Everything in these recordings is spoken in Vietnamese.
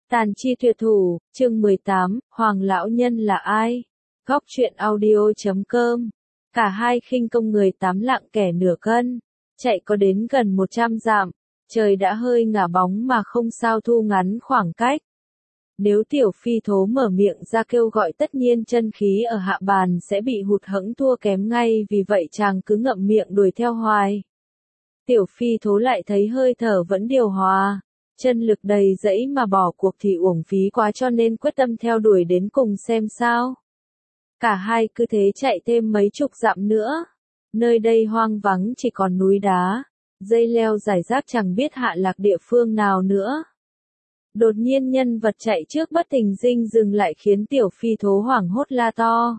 Tàn chi tuyệt thủ, chương 18, Hoàng lão nhân là ai? Góc truyện audio.com. Cả hai khinh công người tám lạng kẻ nửa cân, chạy có đến gần 100 dặm, trời đã hơi ngả bóng mà không sao thu ngắn khoảng cách. Nếu tiểu phi thố mở miệng ra kêu gọi tất nhiên chân khí ở hạ bàn sẽ bị hụt hẫng thua kém ngay, vì vậy chàng cứ ngậm miệng đuổi theo hoài. Tiểu phi thố lại thấy hơi thở vẫn điều hòa, chân lực đầy dẫy mà bỏ cuộc thì uổng phí quá, cho nên quyết tâm theo đuổi đến cùng xem sao. Cả hai cứ thế chạy thêm mấy chục dặm nữa. Nơi đây hoang vắng, chỉ còn núi đá, dây leo rải rác, chẳng biết hạ lạc địa phương nào nữa. Đột nhiên nhân vật chạy trước bất thình lình dừng lại khiến tiểu phi thố hoảng hốt la to.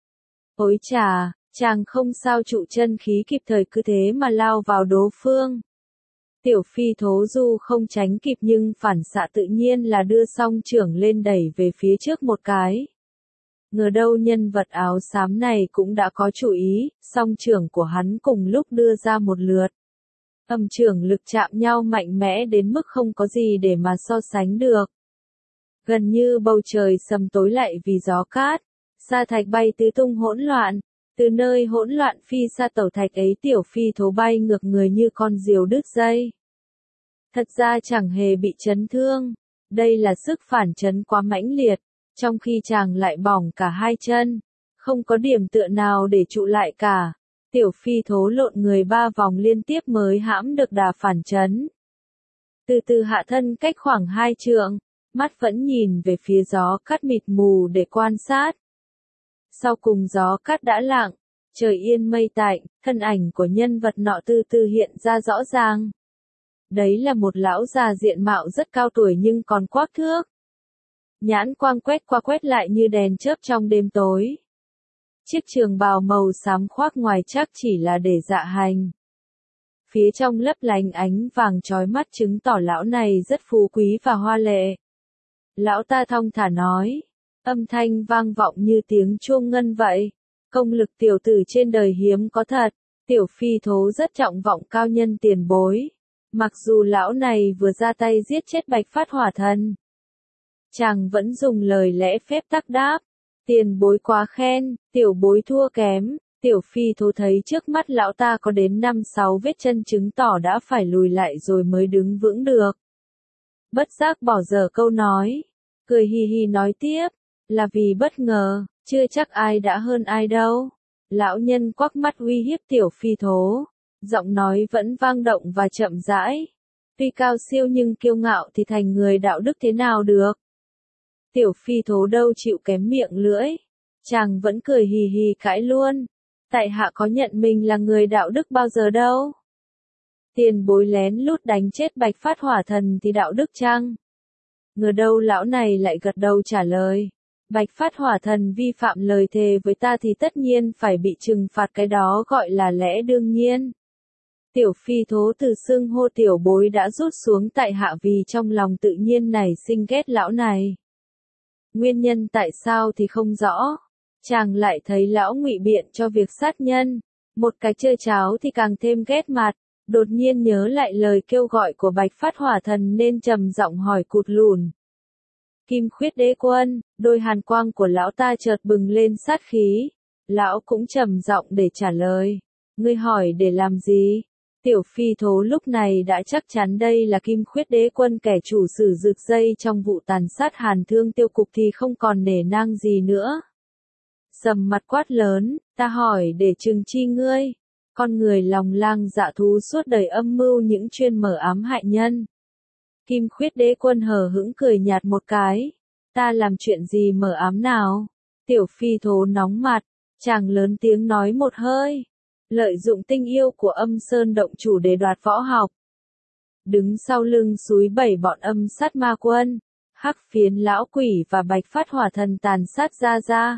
Ôi chà, chàng không sao trụ chân khí kịp thời, cứ thế mà lao vào đối phương. Tiểu phi thố dù không tránh kịp nhưng phản xạ tự nhiên là đưa song chưởng lên đẩy về phía trước một cái. Ngờ đâu nhân vật áo xám này cũng đã có chủ ý, song chưởng của hắn cùng lúc đưa ra một lượt. Âm chưởng lực chạm nhau mạnh mẽ đến mức không có gì để mà so sánh được. Gần như bầu trời sầm tối lại vì gió cát, sa thạch bay tứ tung hỗn loạn. Từ nơi hỗn loạn phi sa tẩu thạch ấy, tiểu phi thố bay ngược người như con diều đứt dây. Thật ra chẳng hề bị chấn thương, đây là sức phản chấn quá mãnh liệt, trong khi chàng lại bỏng cả hai chân, không có điểm tựa nào để trụ lại cả. Tiểu phi thố lộn người 3 vòng liên tiếp mới hãm được đà phản chấn. Từ từ hạ thân cách khoảng 2 trượng, mắt vẫn nhìn về phía gió cát mịt mù để quan sát. Sau cùng gió cát đã lặng, trời yên mây tạnh, thân ảnh của nhân vật nọ từ từ hiện ra rõ ràng. Đấy là một lão già diện mạo rất cao tuổi nhưng còn quắc thước. Nhãn quang quét qua quét lại như đèn chớp trong đêm tối. Chiếc trường bào màu xám khoác ngoài chắc chỉ là để dạ hành. Phía trong lấp lánh ánh vàng chói mắt chứng tỏ lão này rất phú quý và hoa lệ. Lão ta thong thả nói, âm thanh vang vọng như tiếng chuông ngân vậy. Công lực tiểu tử trên đời hiếm có thật. Tiểu phi thố rất trọng vọng cao nhân tiền bối. Mặc dù lão này vừa ra tay giết chết Bạch Phát Hỏa Thần, chàng vẫn dùng lời lẽ phép tắc đáp. Tiền bối quá khen, tiểu bối thua kém. Tiểu phi thố thấy trước mắt lão ta có đến 5-6 vết chân chứng tỏ đã phải lùi lại rồi mới đứng vững được. Bất giác bỏ dở câu nói, cười hì hì nói tiếp, là vì bất ngờ, chưa chắc ai đã hơn ai đâu. Lão nhân quắc mắt uy hiếp tiểu phi thố, giọng nói vẫn vang động và chậm rãi. Tuy cao siêu nhưng kiêu ngạo thì thành người đạo đức thế nào được? Tiểu phi thố đâu chịu kém miệng lưỡi, chàng vẫn cười hì hì cãi luôn. Tại hạ có nhận mình là người đạo đức bao giờ đâu. Tiền bối lén lút đánh chết Bạch Phát Hỏa Thần thì đạo đức chăng? Ngờ đâu lão này lại gật đầu trả lời. Bạch Phát Hỏa Thần vi phạm lời thề với ta thì tất nhiên phải bị trừng phạt, cái đó gọi là lẽ đương nhiên. Tiểu phi thố từ xưng hô tiểu bối đã rút xuống tại hạ vì trong lòng tự nhiên nảy sinh ghét lão này. Nguyên nhân tại sao thì không rõ. Chàng lại thấy lão ngụy biện cho việc sát nhân, một cái chơi cháo thì càng thêm ghét mặt. Đột nhiên nhớ lại lời kêu gọi của Bạch Phát Hỏa Thần nên trầm giọng hỏi cụt lùn. Kim Khuyết Đế Quân, đôi hàn quang của lão ta chợt bừng lên sát khí. Lão cũng trầm giọng để trả lời. Ngươi hỏi để làm gì? Tiểu phi thố lúc này đã chắc chắn đây là Kim Khuyết Đế Quân, kẻ chủ sử rực dây trong vụ tàn sát Hàn Thương Tiêu Cục, thì không còn nể nang gì nữa. Sầm mặt quát lớn, ta hỏi để trừng chi ngươi. Con người lòng lang dạ thú suốt đời âm mưu những chuyên mở ám hại nhân. Kim Khuyết Đế Quân hờ hững cười nhạt một cái. Ta làm chuyện gì mở ám nào? Tiểu phi thố nóng mặt, chàng lớn tiếng nói một hơi. Lợi dụng tinh yêu của Âm Sơn động chủ để đoạt võ học. Đứng sau lưng súi 7 bọn âm sát ma quân, Hắc Phiến lão quỷ và Bạch Phát Hỏa Thần tàn sát ra.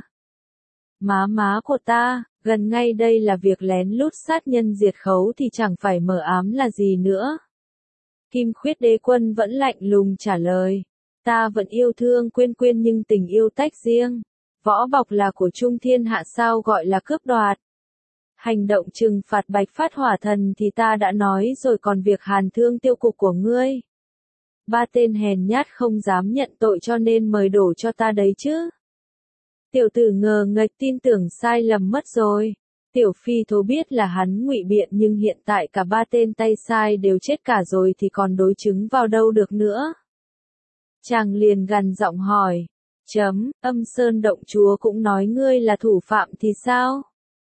Má của ta, gần ngay đây là việc lén lút sát nhân diệt khấu thì chẳng phải mở ám là gì nữa. Kim Khuyết Đế Quân vẫn lạnh lùng trả lời. Ta vẫn yêu thương Quyên Quyên nhưng tình yêu tách riêng. Võ bọc là của Trung Thiên Hạ, sao gọi là cướp đoạt. Hành động trừng phạt Bạch Phát Hỏa Thần thì ta đã nói rồi, còn việc Hàn Thương Tiêu Cục của ngươi. Ba tên hèn nhát không dám nhận tội cho nên mời đổ cho ta đấy chứ. Tiểu tử ngờ nghệch tin tưởng sai lầm mất rồi. Tiểu phi thố biết là hắn ngụy biện nhưng hiện tại cả ba tên tay sai đều chết cả rồi thì còn đối chứng vào đâu được nữa. Chàng liền gằn giọng hỏi. Âm Sơn động chúa cũng nói ngươi là thủ phạm thì sao?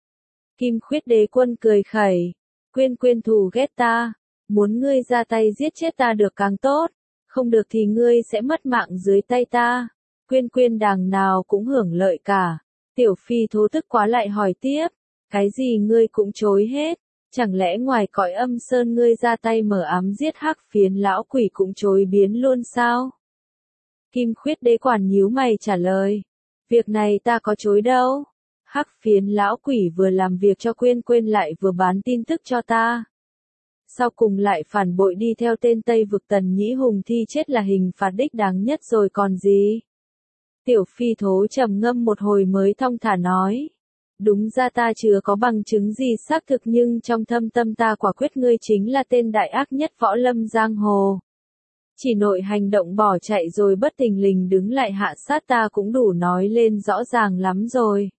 Kim Khuyết Đế Quân cười khẩy. Quyên thù ghét ta. Muốn ngươi ra tay giết chết ta được càng tốt. Không được thì ngươi sẽ mất mạng dưới tay ta. Quyên đàng nào cũng hưởng lợi cả. Tiểu phi thố tức quá lại hỏi tiếp. Cái gì ngươi cũng chối hết. Chẳng lẽ ngoài cõi âm sơn ngươi ra tay mở ám giết hắc phiến lão quỷ cũng chối biến luôn sao? Kim Khuyết Đế Quản nhíu mày trả lời. Việc này ta có chối đâu. Hắc phiến lão quỷ vừa làm việc cho Quyên lại vừa bán tin tức cho ta. Sau cùng lại phản bội đi theo tên Tây Vực Tần Nhĩ Hùng thi chết là hình phạt đích đáng nhất rồi còn gì. Tiểu phi thố trầm ngâm một hồi mới thong thả nói. Đúng ra ta chưa có bằng chứng gì xác thực nhưng trong thâm tâm ta quả quyết ngươi chính là tên đại ác nhất võ lâm giang hồ. Chỉ nội hành động bỏ chạy rồi bất thình lình đứng lại hạ sát ta cũng đủ nói lên rõ ràng lắm rồi.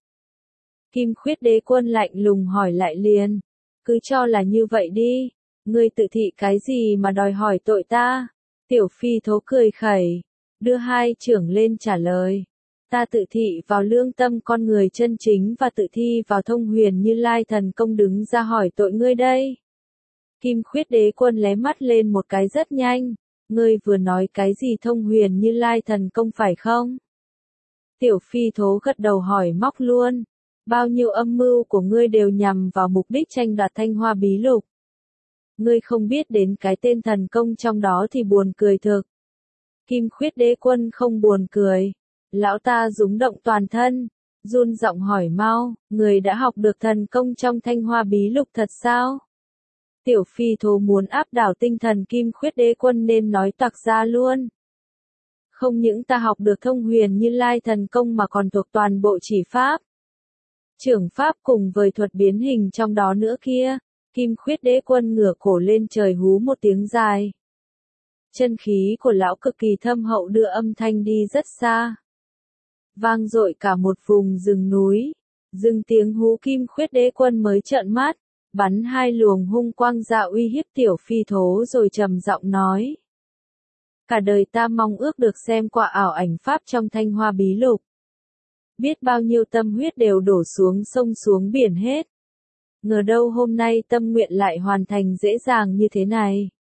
Kim Khuyết Đế Quân lạnh lùng hỏi lại liền. Cứ cho là như vậy đi. Ngươi tự thị cái gì mà đòi hỏi tội ta? Tiểu phi thố cười khẩy. Đưa hai trưởng lên trả lời. Ta tự thị vào lương tâm con người chân chính và tự thi vào thông huyền Như Lai thần công đứng ra hỏi tội ngươi đây. Kim Khuyết Đế Quân lé mắt lên một cái rất nhanh. Ngươi vừa nói cái gì thông huyền Như Lai thần công phải không? Tiểu phi thố gật đầu hỏi móc luôn. Bao nhiêu âm mưu của ngươi đều nhằm vào mục đích tranh đoạt Thanh Hoa Bí Lục. Ngươi không biết đến cái tên thần công trong đó thì buồn cười thực. Kim Khuyết Đế Quân không buồn cười. Lão ta rúng động toàn thân, run giọng hỏi mau, người đã học được thần công trong Thanh Hoa Bí Lục thật sao? Tiểu phi thố muốn áp đảo tinh thần Kim Khuyết Đế Quân nên nói toạc ra luôn. Không những ta học được thông huyền Như Lai thần công mà còn thuộc toàn bộ chỉ pháp. Trưởng pháp cùng với thuật biến hình trong đó nữa kia. Kim Khuyết Đế Quân ngửa cổ lên trời hú một tiếng dài. Chân khí của lão cực kỳ thâm hậu đưa âm thanh đi rất xa. Vang dội cả một vùng rừng núi. Dừng tiếng hú Kim Khuyết Đế Quân mới trợn mắt, bắn hai luồng hung quang ra uy hiếp tiểu phi thố rồi trầm giọng nói. Cả đời ta mong ước được xem qua ảo ảnh pháp trong Thanh Hoa Bí Lục. Biết bao nhiêu tâm huyết đều đổ xuống sông xuống biển hết. Ngờ đâu hôm nay tâm nguyện lại hoàn thành dễ dàng như thế này.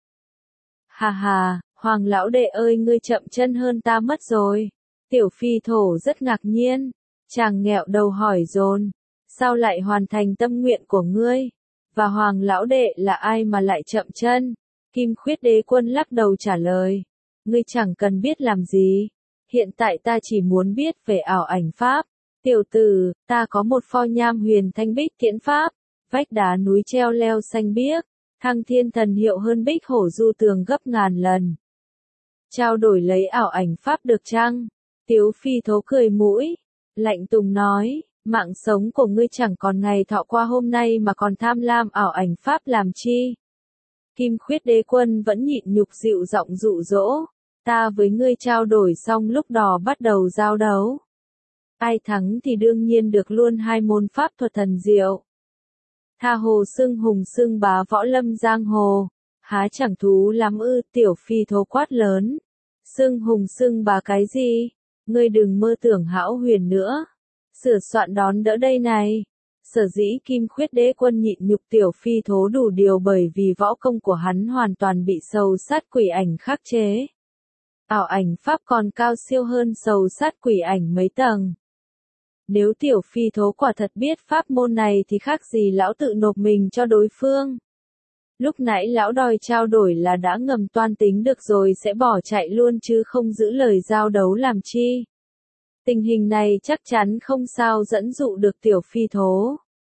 Hà hà, Hoàng lão đệ ơi ngươi chậm chân hơn ta mất rồi. Tiểu phi thổ rất ngạc nhiên. Chàng nghẹo đầu hỏi dồn. Sao lại hoàn thành tâm nguyện của ngươi? Và Hoàng lão đệ là ai mà lại chậm chân? Kim Khuyết Đế Quân lắc đầu trả lời. Ngươi chẳng cần biết làm gì. Hiện tại ta chỉ muốn biết về ảo ảnh pháp. Tiểu tử, ta có một pho nham huyền thanh bích tiễn pháp. Vách đá núi treo leo xanh biếc. Thăng thiên thần hiệu hơn bích hổ du tường gấp ngàn lần. Trao đổi lấy ảo ảnh pháp được chăng? Tiếu phi thố cười mũi. Lạnh tùng nói. Mạng sống của ngươi chẳng còn ngày thọ qua hôm nay mà còn tham lam ảo ảnh pháp làm chi? Kim Khuyết Đế Quân vẫn nhịn nhục dịu giọng dụ dỗ. Ta với ngươi trao đổi xong lúc đó bắt đầu giao đấu. Ai thắng thì đương nhiên được luôn hai môn pháp thuật thần diệu. Tha hồ xưng hùng xưng bá võ lâm giang hồ. Há chẳng thú lắm ư? Tiểu phi thố quát lớn. Xưng hùng xưng bá cái gì? Ngươi đừng mơ tưởng hão huyền nữa. Sửa soạn đón đỡ đây này. Sở dĩ Kim Khuyết Đế Quân nhịn nhục tiểu phi thố đủ điều bởi vì võ công của hắn hoàn toàn bị sầu sát quỷ ảnh khắc chế. Ảo ảnh pháp còn cao siêu hơn sầu sát quỷ ảnh mấy tầng. Nếu tiểu phi thố quả thật biết pháp môn này thì khác gì lão tự nộp mình cho đối phương. Lúc nãy lão đòi trao đổi là đã ngầm toan tính được rồi sẽ bỏ chạy luôn chứ không giữ lời giao đấu làm chi. Tình hình này chắc chắn không sao dẫn dụ được tiểu phi thố.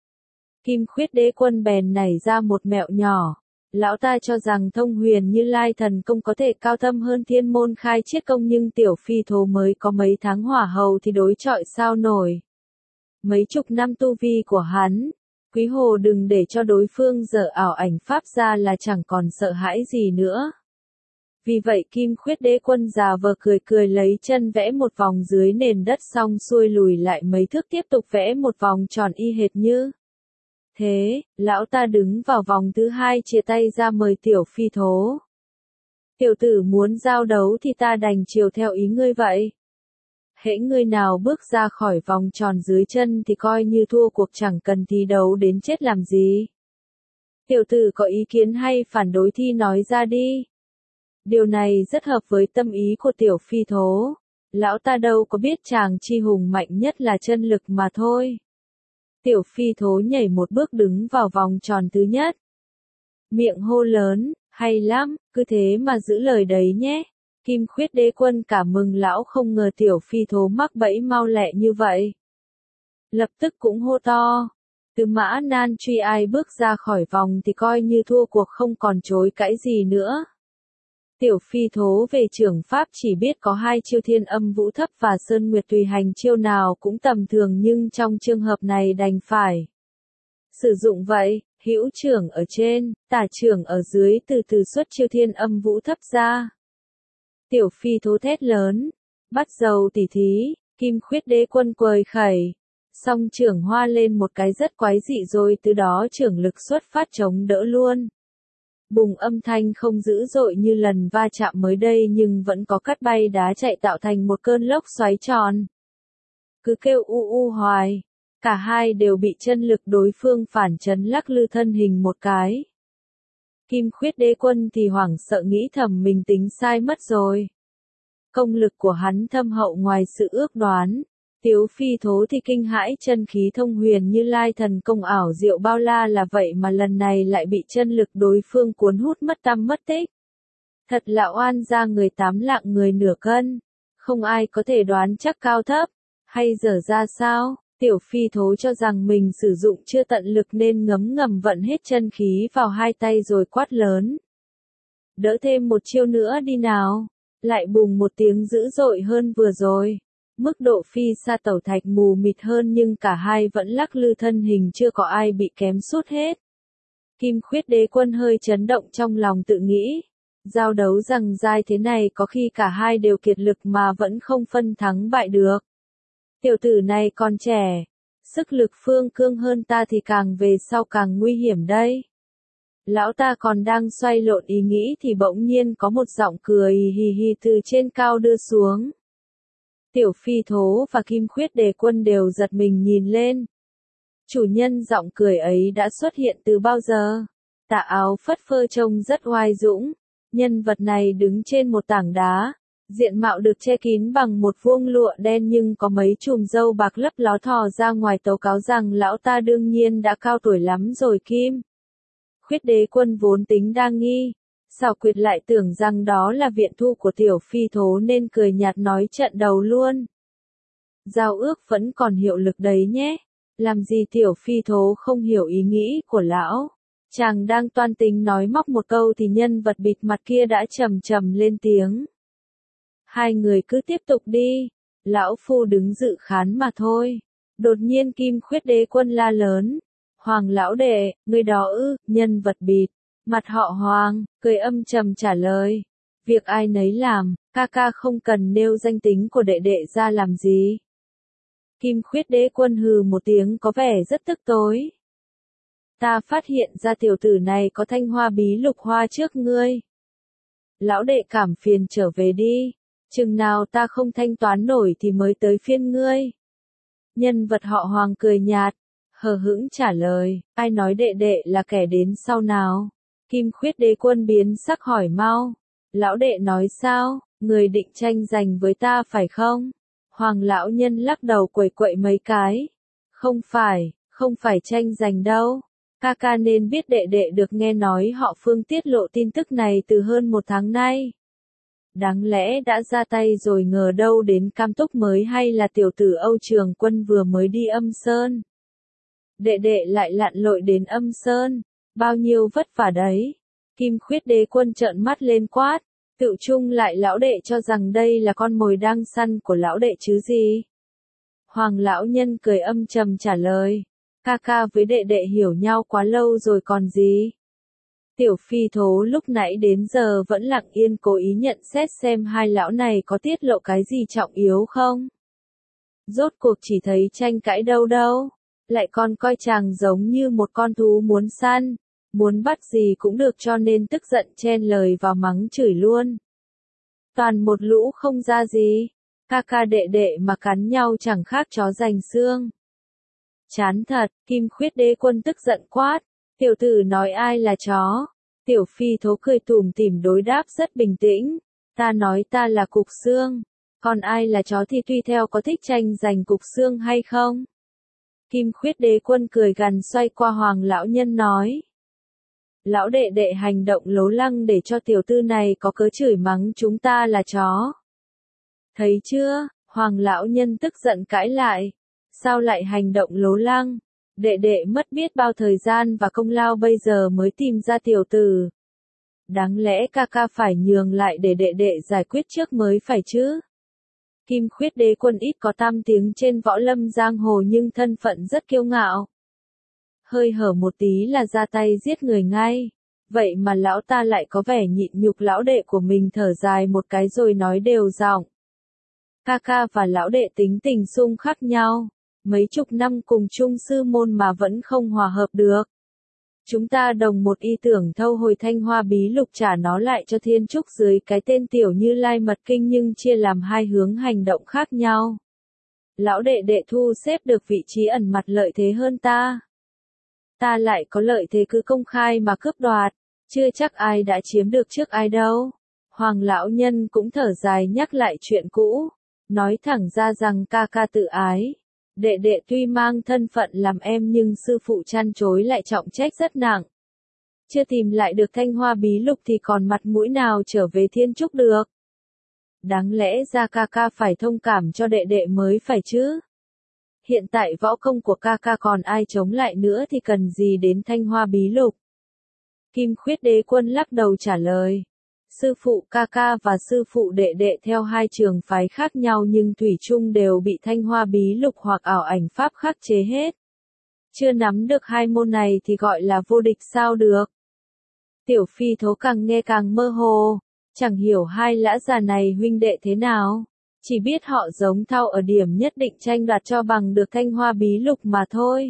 Kim Khuyết Đế Quân bèn nảy ra một mẹo nhỏ. Lão ta cho rằng thông huyền Như Lai thần công có thể cao thâm hơn thiên môn khai chiết công nhưng tiểu phi thố mới có mấy tháng hỏa hầu thì đối chọi sao nổi. Mấy chục năm tu vi của hắn, quý hồ đừng để cho đối phương dở ảo ảnh pháp ra là chẳng còn sợ hãi gì nữa. Vì vậy Kim Khuyết Đế Quân giả vờ cười cười lấy chân vẽ một vòng dưới nền đất xong xuôi lùi lại mấy thước tiếp tục vẽ một vòng tròn y hệt như. Thế, lão ta đứng vào vòng thứ hai chia tay ra mời Tiểu Phi Thố. Tiểu tử muốn giao đấu thì ta đành chiều theo ý ngươi vậy. Hễ ngươi nào bước ra khỏi vòng tròn dưới chân thì coi như thua cuộc, chẳng cần thi đấu đến chết làm gì. Tiểu tử có ý kiến hay phản đối thì nói ra đi. Điều này rất hợp với tâm ý của Tiểu Phi Thố. Lão ta đâu có biết chàng chi hùng mạnh nhất là chân lực mà thôi. Tiểu Phi Thố nhảy một bước đứng vào vòng tròn thứ nhất. Miệng hô lớn, hay lắm, cứ thế mà giữ lời đấy nhé. Kim Khuyết Đế Quân cảm mừng lão không ngờ Tiểu Phi Thố mắc bẫy mau lẹ như vậy. Lập tức cũng hô to. Từ Mã Nan truy ai bước ra khỏi vòng thì coi như thua cuộc, không còn chối cãi gì nữa. Tiểu Phi Thố về trưởng pháp chỉ biết có hai chiêu Thiên Âm Vũ Thấp và Sơn Nguyệt Tùy Hành, chiêu nào cũng tầm thường nhưng trong trường hợp này đành phải sử dụng vậy. Hữu trưởng ở trên, tả trưởng ở dưới, từ từ xuất chiêu Thiên Âm Vũ Thấp ra. Tiểu Phi Thố thét lớn, bắt dầu tỉ thí. Kim Khuyết Đế Quân quời khẩy, song trưởng hoa lên một cái rất quái dị rồi từ đó trưởng lực xuất phát chống đỡ luôn. Bùng, âm thanh không dữ dội như lần va chạm mới đây nhưng vẫn có cát bay đá chạy tạo thành một cơn lốc xoáy tròn. Cứ kêu u u hoài, cả hai đều bị chân lực đối phương phản chấn lắc lư thân hình một cái. Kim Khuyết Đế Quân thì hoảng sợ nghĩ thầm mình tính sai mất rồi. Công lực của hắn thâm hậu ngoài sự ước đoán. Tiểu Phi Thố thì kinh hãi, chân khí thông huyền như lai thần công ảo diệu bao la là vậy mà lần này lại bị chân lực đối phương cuốn hút mất tăm mất tích. Thật là oan ra người 8 lạng người nửa cân. Không ai có thể đoán chắc cao thấp. Hay dở ra sao? Tiểu Phi Thố cho rằng mình sử dụng chưa tận lực nên ngấm ngầm vận hết chân khí vào hai tay rồi quát lớn. Đỡ thêm một chiêu nữa đi nào. Lại bùng một tiếng dữ dội hơn vừa rồi. Mức độ phi sa tẩu thạch mù mịt hơn nhưng cả hai vẫn lắc lư thân hình, chưa có ai bị kém sút hết. Kim Khuyết Đế Quân hơi chấn động trong lòng tự nghĩ. Giao đấu rằng dai thế này có khi cả hai đều kiệt lực mà vẫn không phân thắng bại được. Tiểu tử này còn trẻ, sức lực phương cương hơn ta thì càng về sau càng nguy hiểm đây. Lão ta còn đang xoay lộn ý nghĩ thì bỗng nhiên có một giọng cười hì hì từ trên cao đưa xuống. Tiểu Phi Thố và Kim Khuyết Đế Quân đều giật mình nhìn lên. Chủ nhân giọng cười ấy đã xuất hiện từ bao giờ? Tà áo phất phơ trông rất oai dũng. Nhân vật này đứng trên một tảng đá. Diện mạo được che kín bằng một vuông lụa đen nhưng có mấy chùm râu bạc lấp ló thò ra ngoài tố cáo rằng lão ta đương nhiên đã cao tuổi lắm rồi. Kim Khuyết Đế Quân vốn tính đa nghi, xảo quyệt lại tưởng rằng đó là viện thu của Tiểu Phi Thố nên cười nhạt nói trận đầu luôn. Giao ước vẫn còn hiệu lực đấy nhé. Làm gì Tiểu Phi Thố không hiểu ý nghĩ của lão. Chàng đang toan tính nói móc một câu thì nhân vật bịt mặt kia đã trầm trầm lên tiếng. Hai người cứ tiếp tục đi. Lão phu đứng dự khán mà thôi. Đột nhiên Kim Khuyết Đế Quân la lớn. Hoàng lão đệ, người đó ư? Nhân vật bịt mặt họ Hoàng, cười âm trầm trả lời. Việc ai nấy làm, ca ca không cần nêu danh tính của đệ đệ ra làm gì. Kim Khuyết Đế Quân hừ một tiếng có vẻ rất tức tối. Ta phát hiện ra tiểu tử này có thanh hoa bí lục hoa trước ngươi. Lão đệ cảm phiền trở về đi. Chừng nào ta không thanh toán nổi thì mới tới phiên ngươi. Nhân vật họ Hoàng cười nhạt, hờ hững trả lời, ai nói đệ đệ là kẻ đến sau nào? Kim Khuyết Đế Quân biến sắc hỏi mau. Lão đệ nói sao, người định tranh giành với ta phải không? Hoàng lão nhân lắc đầu quẩy quậy mấy cái. Không phải tranh giành đâu. Ca ca nên biết đệ đệ được nghe nói họ Phương tiết lộ tin tức này từ hơn 1 tháng nay. Đáng lẽ đã ra tay rồi, ngờ đâu đến Cam Túc mới hay là tiểu tử Âu Trường Quân vừa mới đi Âm Sơn. Đệ đệ lại lặn lội đến Âm Sơn, bao nhiêu vất vả đấy. Kim Khuyết Đế Quân trợn mắt lên quát, tự chung lại lão đệ cho rằng đây là con mồi đang săn của lão đệ chứ gì. Hoàng lão nhân cười âm trầm trả lời, ca ca với đệ đệ hiểu nhau quá lâu rồi còn gì. Tiểu phi thố lúc nãy đến giờ vẫn lặng yên cố ý nhận xét xem hai lão này có tiết lộ cái gì trọng yếu không. Rốt cuộc chỉ thấy tranh cãi đâu đâu, lại còn coi chàng giống như một con thú muốn săn, muốn bắt gì cũng được cho nên tức giận chen lời vào mắng chửi luôn. Toàn một lũ không ra gì, ca ca đệ đệ mà cắn nhau chẳng khác chó rành xương. Chán thật, Kim Khuyết Đế Quân tức giận quát, tiểu tử nói ai là chó. Tiểu phi thố cười tủm tỉm đối đáp rất bình tĩnh, ta nói ta là cục xương, còn ai là chó thì tùy theo có thích tranh giành cục xương hay không. Kim Khuyết Đế Quân cười gằn xoay qua Hoàng lão nhân nói. Lão đệ đệ hành động lố lăng để cho tiểu tư này có cớ chửi mắng chúng ta là chó. Thấy chưa, Hoàng lão nhân tức giận cãi lại, sao lại hành động lố lăng? Đệ đệ mất biết bao thời gian và công lao bây giờ mới tìm ra tiểu tử. Đáng lẽ ca ca phải nhường lại để đệ đệ giải quyết trước mới phải chứ. Kim Khuyết Đế Quân ít có tam tiếng trên võ lâm giang hồ nhưng thân phận rất kiêu ngạo. Hơi hở một tí là ra tay giết người ngay. Vậy mà lão ta lại có vẻ nhịn nhục lão đệ của mình thở dài một cái rồi nói đều giọng. Ca ca và lão đệ tính tình xung khắc nhau. Mấy chục năm cùng chung sư môn mà vẫn không hòa hợp được. Chúng ta đồng một ý tưởng thâu hồi Thanh Hoa Bí Lục trả nó lại cho Thiên Trúc dưới cái tên Tiểu Như Lai Mật Kinh nhưng chia làm hai hướng hành động khác nhau. Lão đệ đệ thu xếp được vị trí ẩn mặt lợi thế hơn ta. Ta lại có lợi thế cứ công khai mà cướp đoạt, chưa chắc ai đã chiếm được trước ai đâu. Hoàng lão nhân cũng thở dài nhắc lại chuyện cũ, nói thẳng ra rằng ca ca tự ái. Đệ đệ tuy mang thân phận làm em nhưng sư phụ chăn chối lại trọng trách rất nặng. Chưa tìm lại được Thanh Hoa Bí Lục thì còn mặt mũi nào trở về Thiên Trúc được. Đáng lẽ ra ca ca phải thông cảm cho đệ đệ mới phải chứ. Hiện tại võ công của ca ca còn ai chống lại nữa thì cần gì đến Thanh Hoa Bí Lục. Kim Khuyết Đế Quân lắc đầu trả lời. Sư phụ ca ca và sư phụ đệ đệ theo hai trường phái khác nhau nhưng thủy chung đều bị Thanh Hoa Bí Lục hoặc ảo ảnh pháp khắc chế hết. Chưa nắm được hai môn này thì gọi là vô địch sao được. Tiểu phi thố càng nghe càng mơ hồ, chẳng hiểu hai lã già này huynh đệ thế nào, chỉ biết họ giống thau ở điểm nhất định tranh đoạt cho bằng được Thanh Hoa Bí Lục mà thôi.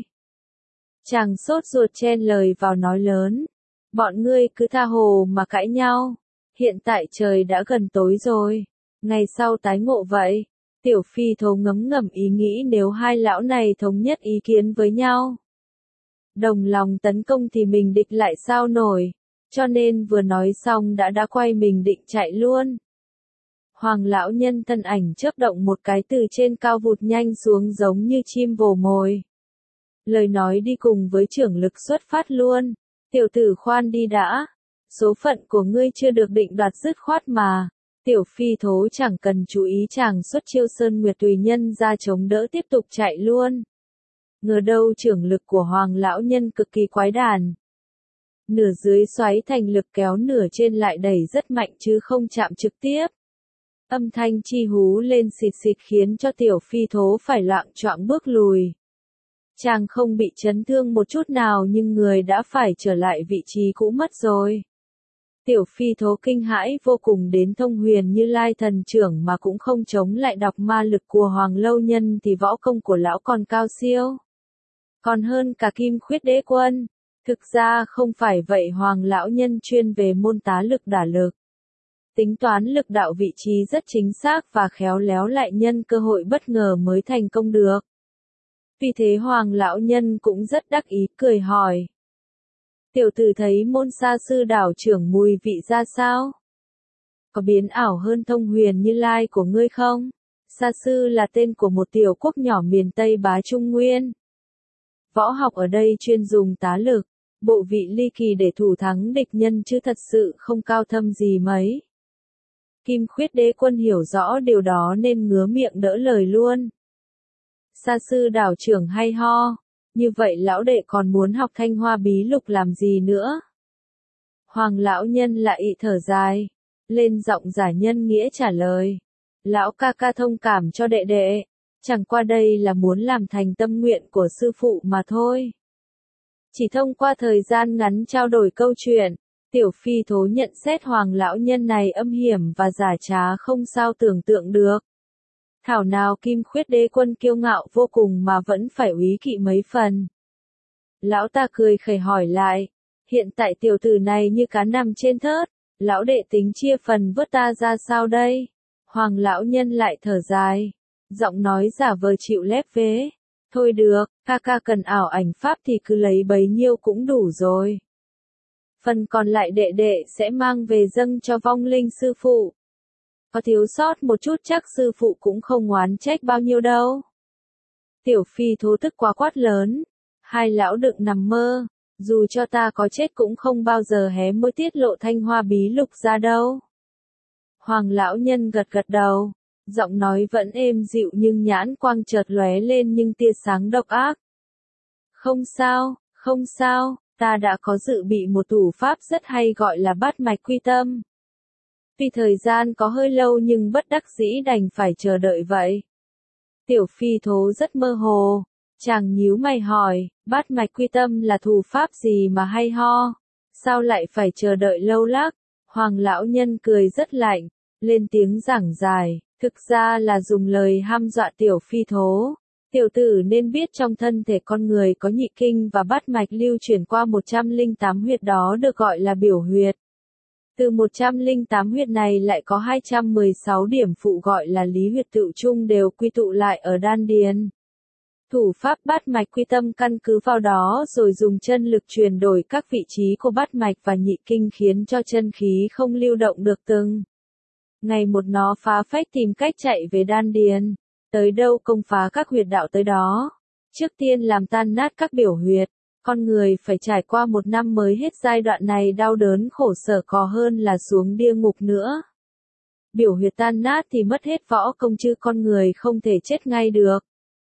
Chàng sốt ruột chen lời vào nói lớn, bọn ngươi cứ tha hồ mà cãi nhau. Hiện tại trời đã gần tối rồi, ngày sau tái ngộ vậy. Tiểu phi thố ngấm ngầm ý nghĩ nếu hai lão này thống nhất ý kiến với nhau. Đồng lòng tấn công thì mình địch lại sao nổi, cho nên vừa nói xong đã quay mình định chạy luôn. Hoàng lão nhân thân ảnh chớp động một cái từ trên cao vụt nhanh xuống giống như chim vồ mồi. Lời nói đi cùng với trưởng lực xuất phát luôn, tiểu tử khoan đi đã. Số phận của ngươi chưa được định đoạt dứt khoát mà. Tiểu phi thố chẳng cần chú ý chàng xuất chiêu sơn nguyệt tùy nhân ra chống đỡ tiếp tục chạy luôn. Ngờ đâu trưởng lực của hoàng lão nhân cực kỳ quái đản. Nửa dưới xoáy thành lực kéo nửa trên lại đẩy rất mạnh chứ không chạm trực tiếp. Âm thanh chi hú lên xịt xịt khiến cho tiểu phi thố phải loạng choạng bước lùi. Chàng không bị chấn thương một chút nào nhưng người đã phải trở lại vị trí cũ mất rồi. Tiểu phi thố kinh hãi vô cùng đến thông huyền Như Lai thần trưởng mà cũng không chống lại đọc ma lực của Hoàng lâu nhân thì võ công của lão còn cao siêu. Còn hơn cả Kim Khuyết Đế Quân. Thực ra không phải vậy, Hoàng lão nhân chuyên về môn tá lực đả lực. Tính toán lực đạo vị trí rất chính xác và khéo léo lại nhân cơ hội bất ngờ mới thành công được. Vì thế Hoàng lão nhân cũng rất đắc ý cười hỏi. Tiểu tử thấy môn sa sư đảo trưởng mùi vị ra sao? Có biến ảo hơn thông huyền Như Lai của ngươi không? Sa sư là tên của một tiểu quốc nhỏ miền Tây Bá Trung Nguyên. Võ học ở đây chuyên dùng tá lực, bộ vị ly kỳ để thủ thắng địch nhân chứ thật sự không cao thâm gì mấy. Kim Khuyết Đế Quân hiểu rõ điều đó nên ngứa miệng đỡ lời luôn. Sa sư đảo trưởng hay ho. Như vậy lão đệ còn muốn học Thanh Hoa Bí Lục làm gì nữa? Hoàng lão nhân lại thở dài, lên giọng giả nhân nghĩa trả lời. Lão ca ca thông cảm cho đệ đệ, chẳng qua đây là muốn làm thành tâm nguyện của sư phụ mà thôi. Chỉ thông qua thời gian ngắn trao đổi câu chuyện, Tiểu phi thố nhận xét Hoàng lão nhân này âm hiểm và giả trá không sao tưởng tượng được. Thảo nào Kim Khuyết đế quân kiêu ngạo vô cùng mà vẫn phải úy kỵ mấy phần. Lão ta cười khẩy hỏi lại, hiện tại tiểu tử này như cá nằm trên thớt, lão đệ tính chia phần vớt ta ra sao đây? Hoàng lão nhân lại thở dài, giọng nói giả vờ chịu lép vế. Thôi được, ca ca cần ảo ảnh pháp thì cứ lấy bấy nhiêu cũng đủ rồi. Phần còn lại đệ đệ sẽ mang về dâng cho vong linh sư phụ. Có thiếu sót một chút chắc sư phụ cũng không oán trách bao nhiêu đâu. Tiểu phi thố tức quá quát lớn. Hai lão đừng nằm mơ, dù cho ta có chết cũng không bao giờ hé môi tiết lộ thanh hoa bí lục ra đâu. Hoàng lão nhân gật gật đầu, giọng nói vẫn êm dịu nhưng nhãn quang chợt lóe lên nhưng tia sáng độc ác. Không sao, ta đã có dự bị một thủ pháp rất hay gọi là bát mạch quy tâm. Vì thời gian có hơi lâu nhưng bất đắc dĩ đành phải chờ đợi vậy. Tiểu phi thố rất mơ hồ, chàng nhíu mày hỏi, bát mạch quy tâm là thủ pháp gì mà hay ho? Sao lại phải chờ đợi lâu lắc? Hoàng lão nhân cười rất lạnh, lên tiếng giảng giải, thực ra là dùng lời hăm dọa tiểu phi thố. Tiểu tử nên biết trong thân thể con người có nhị kinh và bát mạch lưu chuyển qua 108 huyệt đó được gọi là biểu huyệt. Từ 108 huyệt này lại có 216 điểm phụ gọi là lý huyệt tựu chung đều quy tụ lại ở đan điền. Thủ pháp bát mạch quy tâm căn cứ vào đó rồi dùng chân lực chuyển đổi các vị trí của bát mạch và nhị kinh khiến cho chân khí không lưu động được từng. Ngày một nó phá phách tìm cách chạy về đan điền. Tới đâu công phá các huyệt đạo tới đó. Trước tiên làm tan nát các biểu huyệt. Con người phải trải qua 1 năm mới hết giai đoạn này đau đớn khổ sở có hơn là xuống địa ngục nữa. Biểu huyệt tan nát thì mất hết võ công chứ con người không thể chết ngay được.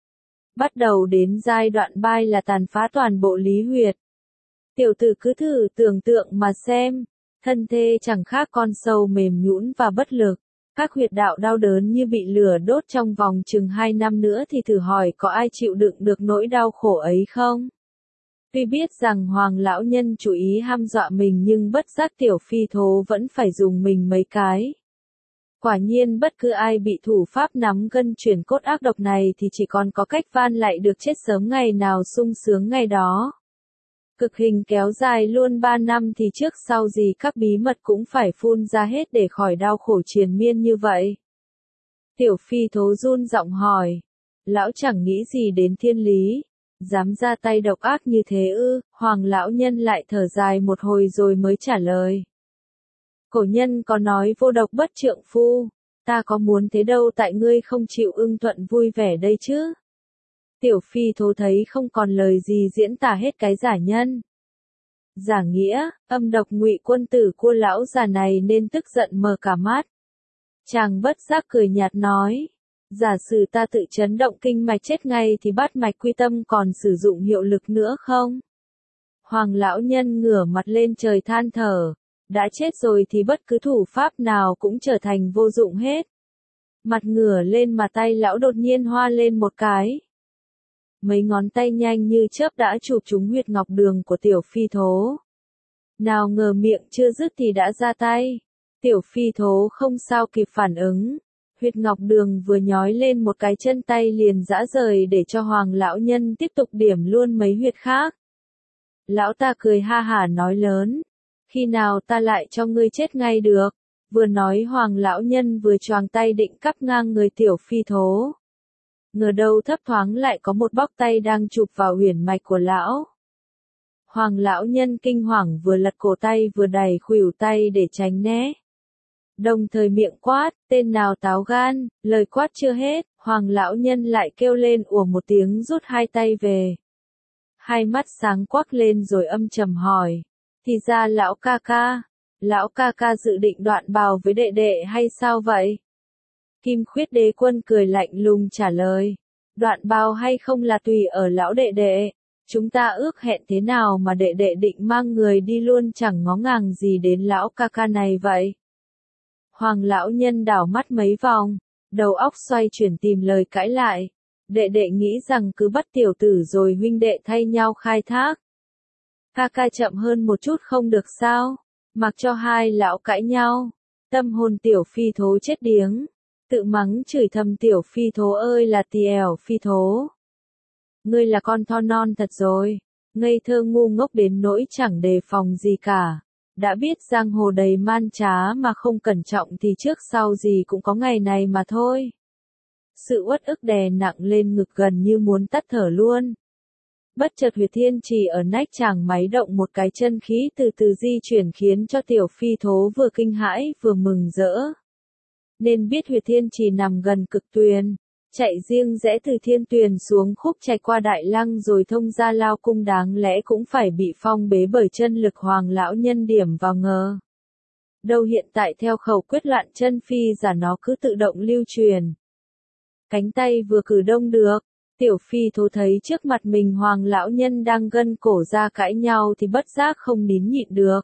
Bắt đầu đến giai đoạn bai là tàn phá toàn bộ lý huyệt. Tiểu tử cứ thử tưởng tượng mà xem, thân thể chẳng khác con sâu mềm nhũn và bất lực. Các huyệt đạo đau đớn như bị lửa đốt trong vòng chừng 2 năm nữa thì thử hỏi có ai chịu đựng được nỗi đau khổ ấy không? Tuy biết rằng Hoàng lão nhân chú ý hăm dọa mình nhưng bất giác tiểu phi thố vẫn phải dùng mình mấy cái. Quả nhiên bất cứ ai bị thủ pháp nắm gân chuyển cốt ác độc này thì chỉ còn có cách van lại được chết sớm ngày nào sung sướng ngày đó. Cực hình kéo dài luôn 3 năm thì trước sau gì các bí mật cũng phải phun ra hết để khỏi đau khổ triền miên như vậy. Tiểu phi thố run giọng hỏi, lão chẳng nghĩ gì đến thiên lý, dám ra tay độc ác như thế ư? Hoàng lão nhân lại thở dài một hồi rồi mới trả lời. Cổ nhân có nói vô độc bất trượng phu, ta có muốn thế đâu tại ngươi không chịu ưng thuận vui vẻ đây chứ. Tiểu phi thố thấy không còn lời gì diễn tả hết cái giả nhân. Giả nghĩa, âm độc ngụy quân tử của lão già này nên tức giận mờ cả mắt. Chàng bất giác cười nhạt nói, giả sử ta tự chấn động kinh mạch chết ngay thì bát mạch quy tâm còn sử dụng hiệu lực nữa không? Hoàng lão nhân ngửa mặt lên trời than thở, đã chết rồi thì bất cứ thủ pháp nào cũng trở thành vô dụng hết. Mặt ngửa lên mà tay lão đột nhiên hoa lên một cái. Mấy ngón tay nhanh như chớp đã chụp trúng huyệt ngọc đường của tiểu phi thố. Nào ngờ miệng chưa dứt thì đã ra tay. Tiểu phi thố không sao kịp phản ứng. Huyệt ngọc đường vừa nhói lên một cái chân tay liền giã rời để cho Hoàng lão nhân tiếp tục điểm luôn mấy huyệt khác. Lão ta cười ha hả nói lớn. Khi nào ta lại cho ngươi chết ngay được. Vừa nói Hoàng lão nhân vừa choàng tay định cắp ngang người tiểu phi thố. Ngờ đâu thấp thoáng lại có một bóc tay đang chụp vào huyền mạch của lão. Hoàng lão nhân kinh hoàng vừa lật cổ tay vừa đẩy khuỷu tay để tránh né. Đồng thời miệng quát, tên nào táo gan, lời quát chưa hết, Hoàng lão nhân lại kêu lên ủa một tiếng rút hai tay về. Hai mắt sáng quắc lên rồi âm trầm hỏi, thì ra lão ca ca dự định đoạn bào với đệ đệ hay sao vậy? Kim Khuyết đế quân cười lạnh lùng trả lời, đoạn bào hay không là tùy ở lão đệ đệ, chúng ta ước hẹn thế nào mà đệ đệ định mang người đi luôn chẳng ngó ngàng gì đến lão ca ca này vậy? Hoàng lão nhân đảo mắt mấy vòng, đầu óc xoay chuyển tìm lời cãi lại, đệ đệ nghĩ rằng cứ bắt tiểu tử rồi huynh đệ thay nhau khai thác. Ca ca chậm hơn một chút không được sao? Mặc cho hai lão cãi nhau, tâm hồn Tiểu Phi Thố chết điếng, tự mắng chửi thầm Tiểu Phi Thố ơi là Tiểu Phi Thố. Ngươi là con thỏ non thật rồi, ngây thơ ngu ngốc đến nỗi chẳng đề phòng gì cả. Đã biết giang hồ đầy man trá mà không cẩn trọng thì trước sau gì cũng có ngày này mà thôi. Sự uất ức đè nặng lên ngực gần như muốn tắt thở luôn. Bất chợt huyệt thiên trì ở nách chàng máy động một cái, chân khí từ từ di chuyển khiến cho Tiểu Phi Thố vừa kinh hãi vừa mừng rỡ. Nên biết huyệt thiên trì nằm gần cực tuyền, chạy riêng rẽ từ thiên tuyền xuống khúc trạch qua đại lăng rồi thông ra lao cung, đáng lẽ cũng phải bị phong bế bởi chân lực Hoàng lão nhân điểm vào ngờ. Đâu hiện tại theo khẩu quyết loạn chân phi giả nó cứ tự động lưu truyền. Cánh tay vừa cử động được, Tiểu Phi Thố thấy trước mặt mình Hoàng lão nhân đang gân cổ ra cãi nhau thì bất giác không nín nhịn được.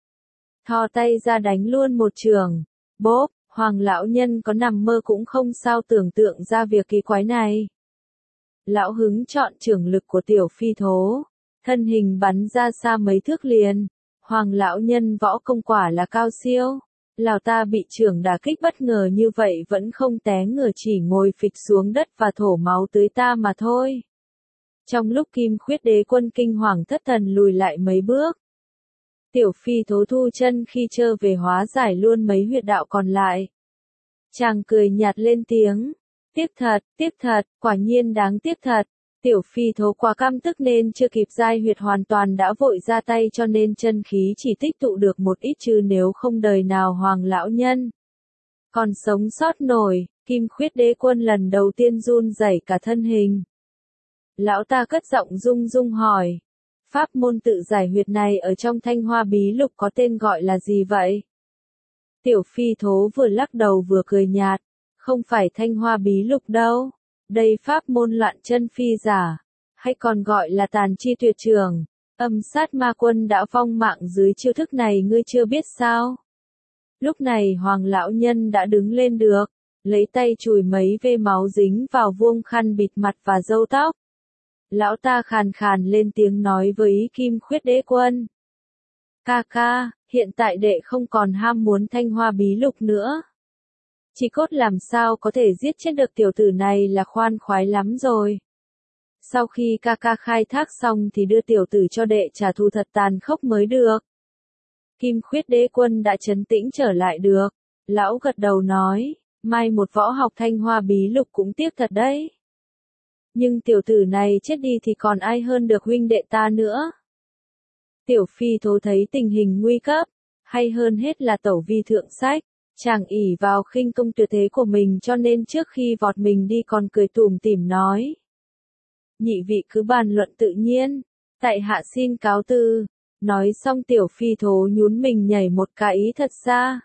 Thò tay ra đánh luôn một chưởng, bốp, Hoàng lão nhân có nằm mơ cũng không sao tưởng tượng ra việc kỳ quái này. Lão hứng chọn chưởng lực của Tiểu Phi Thố, thân hình bắn ra xa mấy thước liền. Hoàng lão nhân võ công quả là cao siêu. Lão ta bị chưởng đả kích bất ngờ như vậy vẫn không té ngửa, chỉ ngồi phịch xuống đất và thổ máu tưới ta mà thôi. Trong lúc Kim Khuyết Đế Quân kinh hoàng thất thần lùi lại mấy bước, Tiểu Phi Thố thu chân khi trơ về hóa giải luôn mấy huyệt đạo còn lại. Chàng cười nhạt lên tiếng, tiếc thật, quả nhiên đáng tiếc thật. Tiểu Phi Thố quá căm tức nên chưa kịp giải huyệt hoàn toàn đã vội ra tay, cho nên chân khí chỉ tích tụ được một ít, chứ nếu không đời nào Hoàng lão nhân còn sống sót nổi. Kim Khuyết Đế Quân lần đầu tiên run rẩy cả thân hình. Lão ta cất giọng rung rung hỏi, pháp môn tự giải huyệt này ở trong Thanh Hoa Bí Lục có tên gọi là gì vậy? Tiểu Phi Thố vừa lắc đầu vừa cười nhạt, không phải Thanh Hoa Bí Lục đâu. Đây pháp môn loạn chân phi giả, hay còn gọi là Tàn Chi Tuyệt Trường. Âm Sát Ma Quân đã vong mạng dưới chiêu thức này, ngươi chưa biết sao? Lúc này Hoàng lão nhân đã đứng lên được, lấy tay chùi mấy vết máu dính vào vuông khăn bịt mặt và râu tóc. Lão ta khàn khàn lên tiếng nói với Kim Khuyết Đế Quân. Ca ca, hiện tại đệ không còn ham muốn Thanh Hoa Bí Lục nữa. Chỉ cốt làm sao có thể giết chết được tiểu tử này là khoan khoái lắm rồi. Sau khi ca ca khai thác xong thì đưa tiểu tử cho đệ trả thù thật tàn khốc mới được. Kim Khuyết Đế Quân đã trấn tĩnh trở lại được. Lão gật đầu nói, mai một võ học Thanh Hoa Bí Lục cũng tiếc thật đấy. Nhưng tiểu tử này chết đi thì còn ai hơn được huynh đệ ta nữa. Tiểu Phi Thố thấy tình hình nguy cấp, hay hơn hết là tẩu vi thượng sách. Chàng ỷ vào khinh công tuyệt thế của mình cho nên trước khi vọt mình đi còn cười tủm tỉm nói. Nhị vị cứ bàn luận tự nhiên, tại hạ xin cáo từ. Nói xong Tiểu Phi Thố nhún mình nhảy một cái thật xa.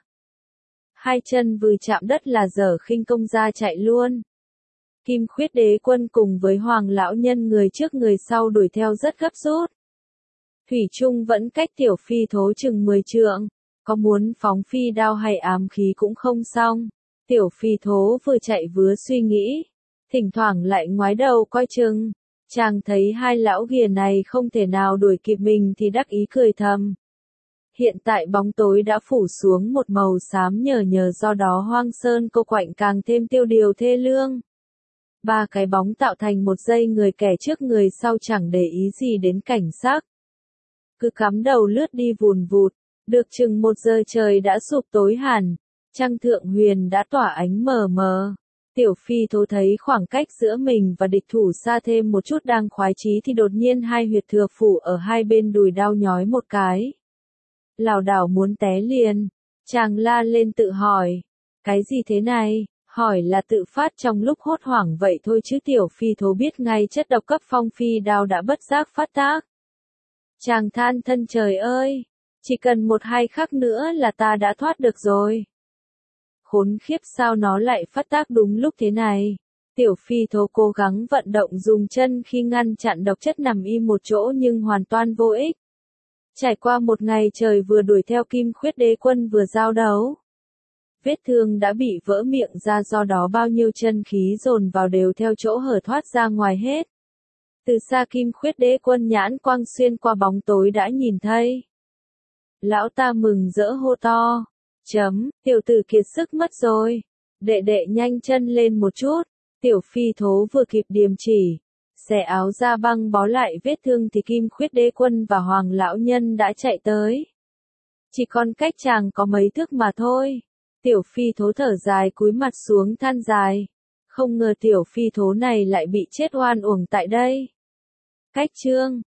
Hai chân vừa chạm đất là dở khinh công ra chạy luôn. Kim Khuyết Đế Quân cùng với Hoàng lão nhân người trước người sau đuổi theo rất gấp rút. Thủy chung vẫn cách Tiểu Phi Thố chừng 10 trượng. Có muốn phóng phi đao hay ám khí cũng không xong. Tiểu Phi Thố vừa chạy vừa suy nghĩ, thỉnh thoảng lại ngoái đầu coi chừng. Chàng thấy hai lão ghìa này không thể nào đuổi kịp mình thì đắc ý cười thầm. Hiện tại bóng tối đã phủ xuống một màu xám nhờ do đó hoang sơn cô quạnh càng thêm tiêu điều thê lương. Ba cái bóng tạo thành một dây người, kẻ trước người sau chẳng để ý gì đến cảnh sắc. Cứ cắm đầu lướt đi vùn vụt. Được chừng 1 giờ trời đã sụp tối hẳn, trăng thượng huyền đã tỏa ánh mờ mờ. Tiểu Phi Thố thấy khoảng cách giữa mình và địch thủ xa thêm một chút đang khoái chí thì đột nhiên hai huyệt thừa phủ ở hai bên đùi đau nhói một cái. Lảo đảo muốn té liền, chàng la lên tự hỏi, cái gì thế này? Hỏi là tự phát trong lúc hốt hoảng vậy thôi chứ Tiểu Phi Thố biết ngay chất độc cấp phong phi đao đã bất giác phát tác. Chàng than thân trời ơi! Chỉ cần 1-2 khắc nữa là ta đã thoát được rồi. Khốn khiếp, sao nó lại phát tác đúng lúc thế này. Tiểu Phi Thố cố gắng vận động dùng chân khi ngăn chặn độc chất nằm im một chỗ nhưng hoàn toàn vô ích. Trải qua một ngày trời vừa đuổi theo Kim Khuyết Đế Quân vừa giao đấu. Vết thương đã bị vỡ miệng ra, do đó bao nhiêu chân khí dồn vào đều theo chỗ hở thoát ra ngoài hết. Từ xa Kim Khuyết Đế Quân nhãn quang xuyên qua bóng tối đã nhìn thấy. Lão ta mừng rỡ hô to. Tiểu tử kiệt sức mất rồi. Đệ đệ nhanh chân lên một chút. Tiểu phi thố vừa kịp điềm chỉ. Xẻ áo ra băng bó lại vết thương thì Kim Khuyết Đế Quân và Hoàng lão nhân đã chạy tới. Chỉ còn cách chàng có mấy thước mà thôi. Tiểu phi thố thở dài cúi mặt xuống than dài. Không ngờ tiểu phi thố này lại bị chết oan uổng tại đây. Cách chương